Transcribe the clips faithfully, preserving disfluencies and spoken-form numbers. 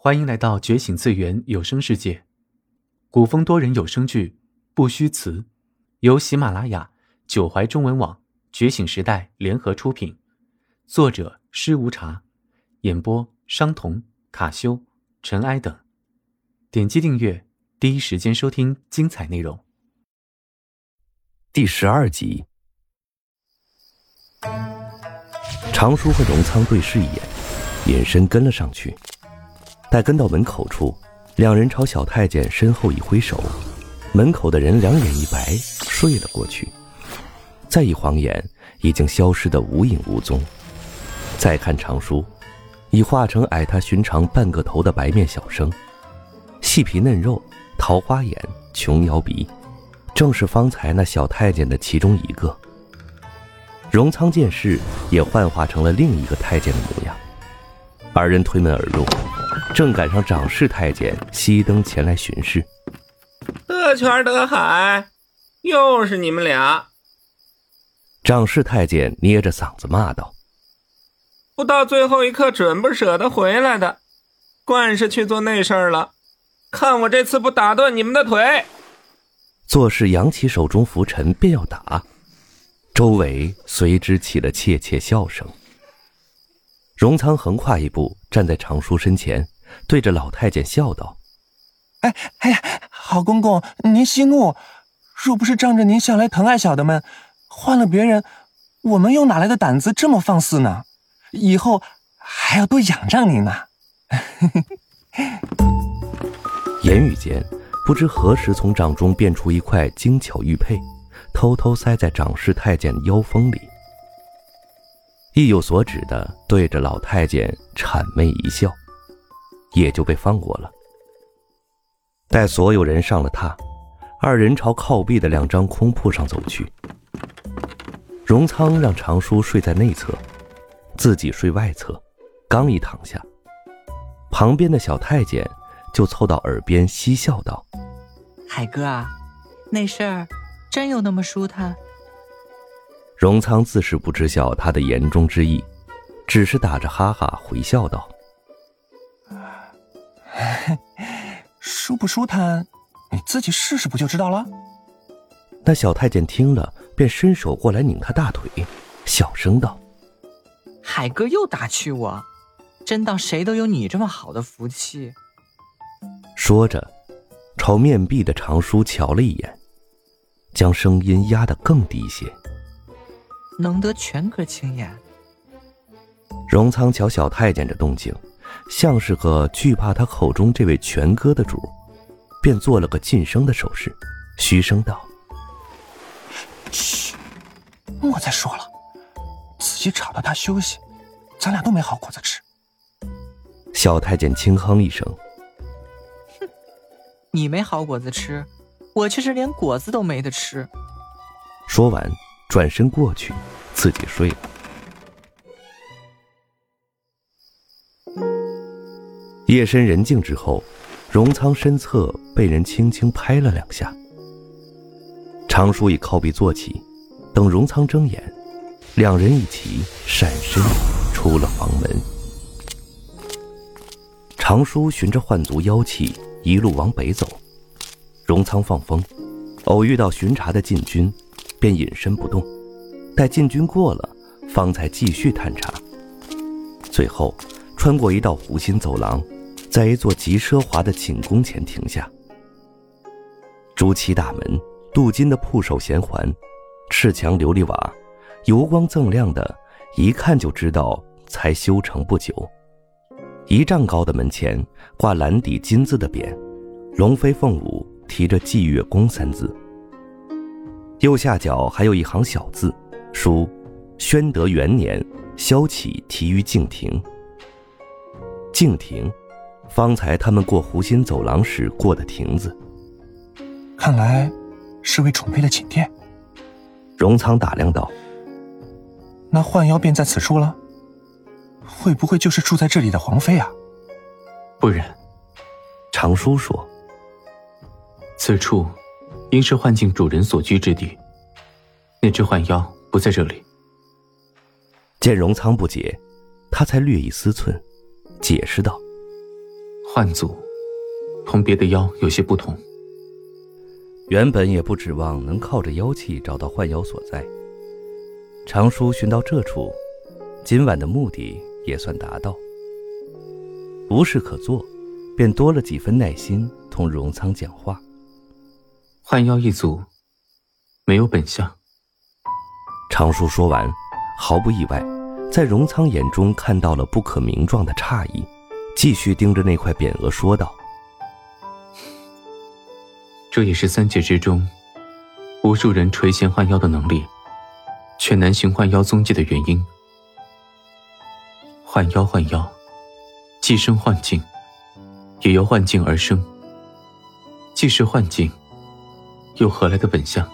欢迎来到觉醒次元有声世界，古风多人有声剧《不虚词》，由喜马拉雅、九怀中文网、觉醒时代联合出品，作者施无茶，演播商童、卡修、尘埃等。点击订阅，第一时间收听精彩内容。 第十二集，常叔和荣仓对视一眼，隐身跟了上去。待跟到门口处，两人朝小太监身后一挥手，门口的人两眼一白，睡了过去。再一晃眼，已经消失得无影无踪。再看常叔，已化成矮他寻常半个头的白面小生，细皮嫩肉，桃花眼，琼瑶鼻，正是方才那小太监的其中一个。荣仓见势，也幻化成了另一个太监的模样。二人推门而入，正赶上长侍太监熄灯前来巡视。 得权得海，又是你们俩！ 长侍太监捏着嗓子骂道： 不到最后一刻准不舍得回来的，惯是去做那事儿了，看我这次不打断你们的腿！ 做事扬起手中拂尘便要打，周围随之起了窃窃笑声。荣仓横跨一步站在常叔身前，对着老太监笑道： 哎哎呀，好公公您息怒，若不是仗着您向来疼爱小的们，换了别人，我们又哪来的胆子这么放肆呢？以后还要多仰仗您呢。 言语间，不知何时从掌中变出一块精巧玉佩，偷偷塞在长侍太监腰封里，意有所指的对着老太监谄媚一笑，也就被放过了。待所有人上了榻，二人朝靠壁的两张空铺上走去。荣仓让常叔睡在内侧，自己睡外侧，刚一躺下，旁边的小太监就凑到耳边嬉笑道： 海哥啊，那事儿真有那么舒坦？ 荣仓自是不知晓他的言中之意，只是打着哈哈回笑道： 舒不舒坦，你自己试试不就知道了？ 那小太监听了，便伸手过来拧他大腿，小声道： 海哥又打趣我，真当谁都有你这么好的福气。 说着，朝面壁的常叔瞧了一眼，将声音压得更低些： 能得全哥青眼。 荣仓瞧小太监这动静，像是个惧怕他口中这位权哥的主，便做了个噤声的手势，虚声道： 嘘，莫再说了，自己吵到他休息，咱俩都没好果子吃。 小太监轻哼一声： 哼，你没好果子吃，我却是连果子都没得吃。 说完转身过去，自己睡了。夜深人静之后，荣仓身侧被人轻轻拍了两下。常叔已靠壁坐起，等荣仓睁眼，两人一起闪身出了房门。常叔循着幻族妖气一路往北走，荣仓放风，偶遇到巡查的禁军，便隐身不动，待禁军过了，方才继续探查。最后穿过一道湖心走廊，在一座极奢华的寝宫前停下。朱漆大门，镀金的铺首衔环，赤墙琉璃瓦，油光锃亮的，一看就知道才修成不久。一丈高的门前挂蓝底金字的匾，龙飞凤舞，提着霁月宫三字。右下角还有一行小字，书宣德元年萧启题于敬亭。敬亭，方才他们过湖心走廊时过的亭子。 看来是位宠妃的寝殿。 荣仓打量道： 那幻妖便在此处了？会不会就是住在这里的皇妃啊？ 不然， 常叔说： 此处应是幻境主人所居之地，那只幻妖不在这里。 见荣仓不解，他才略一思忖，解释道： 幻族同别的妖有些不同。 原本也不指望能靠着妖气找到幻妖所在，常叔寻到这处，今晚的目的也算达到。无事可做，便多了几分耐心同荣仓讲话。 幻妖一族没有本相。 常叔说完，毫不意外，在荣仓眼中看到了不可名状的诧异，继续盯着那块匾额说道： 这也是三界之中无数人垂涎幻妖的能力，却难寻幻妖踪迹的原因。幻妖幻妖既生幻境，也由幻境而生，既是幻境，又何来的本相？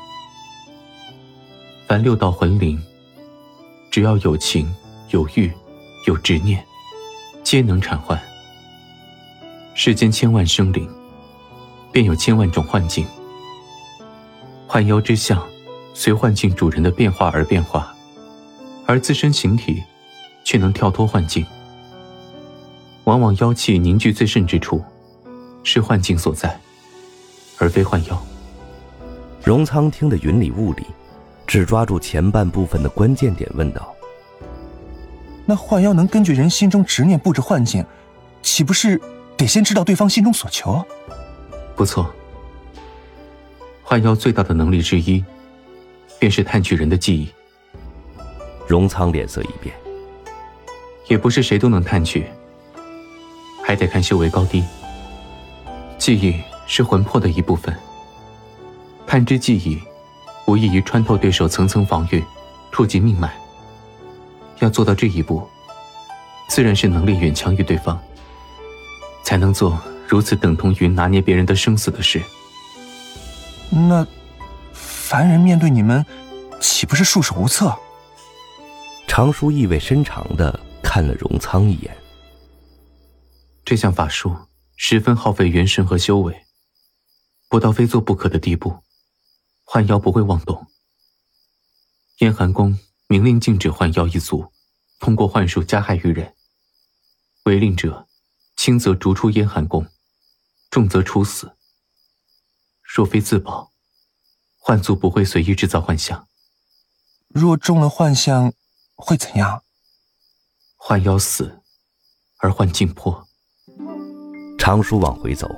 凡六道魂灵，只要有情有欲有执念，皆能产幻。世间千万生灵，便有千万种幻境。幻妖之相随幻境主人的变化而变化，而自身形体却能跳脱幻境。往往妖气凝聚最盛之处，是幻境所在，而非幻妖。 荣仓听得云里雾里，只抓住前半部分的关键点问道： 那幻妖能根据人心中执念布置幻境，岂不是得先知道对方心中所求？ 不错，幻妖最大的能力之一，便是探取人的记忆。 荣仓脸色一变， 也不是谁都能探取，还得看修为高低。记忆是魂魄的一部分，探知记忆无异于穿透对手层层防御，触及命脉。要做到这一步，自然是能力远强于对方，才能做如此等同于拿捏别人的生死的事。 那凡人面对你们，岂不是束手无策？ 常叔意味深长地看了荣仓一眼。 这项法术十分耗费元神和修为，不到非做不可的地步，幻妖不会妄动。燕寒宫明令禁止幻妖一族通过幻术加害于人，违令者轻则逐出燕寒宫，重则处死。若非自保，幻族不会随意制造幻象。 若中了幻象，会怎样？ 幻妖死，而幻境破。 常叔往回走。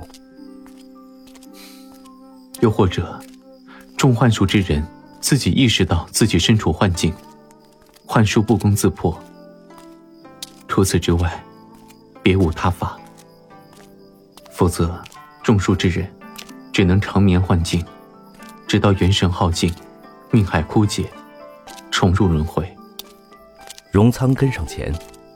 又或者，中幻术之人自己意识到自己身处幻境，幻术不攻自破。除此之外，别无他法。否则，中术之人只能长眠幻境，直到元神耗尽，命海枯竭，重入轮回。 荣仓跟上前。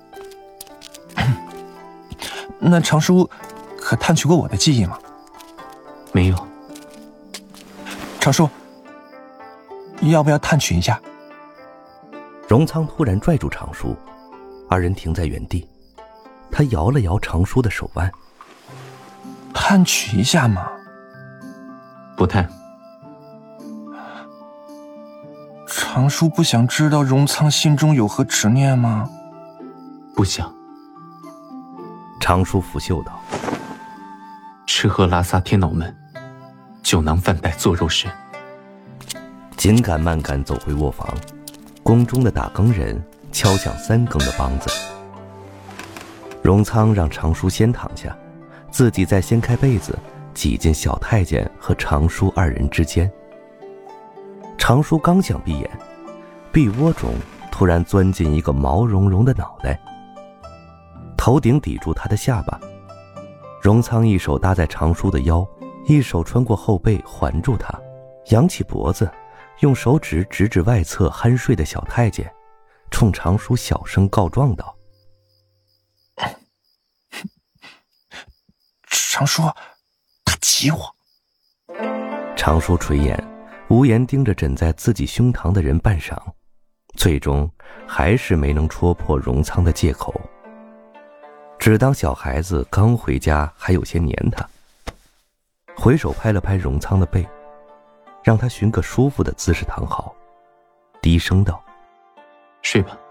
那常叔可探取过我的记忆吗？ 没有。 常叔，要不要探取一下？ 荣仓突然拽住常叔，二人停在原地。他摇了摇常叔的手腕。 探取一下嘛。 不探。 常叔不想知道荣仓心中有何执念吗？ 不想。 常叔拂袖道： 吃喝拉撒天脑门，酒囊饭袋做肉身。 紧赶慢赶走回卧房，宫中的打更人敲响三更的梆子。荣仓让常叔先躺下，自己再掀开被子，挤进小太监和常叔二人之间。常叔刚想闭眼，臂窝中突然钻进一个毛茸茸的脑袋，头顶抵住他的下巴。荣仓一手搭在常叔的腰，一手穿过后背环住他，扬起脖子，用手指指指外侧酣睡的小太监，冲常叔小声告状道： 常叔，他急我。 常叔垂眼无言盯着枕在自己胸膛的人半晌，最终还是没能戳破荣仓的借口，只当小孩子刚回家还有些黏他，回手拍了拍荣仓的背，让他寻个舒服的姿势躺好，低声道： 睡吧。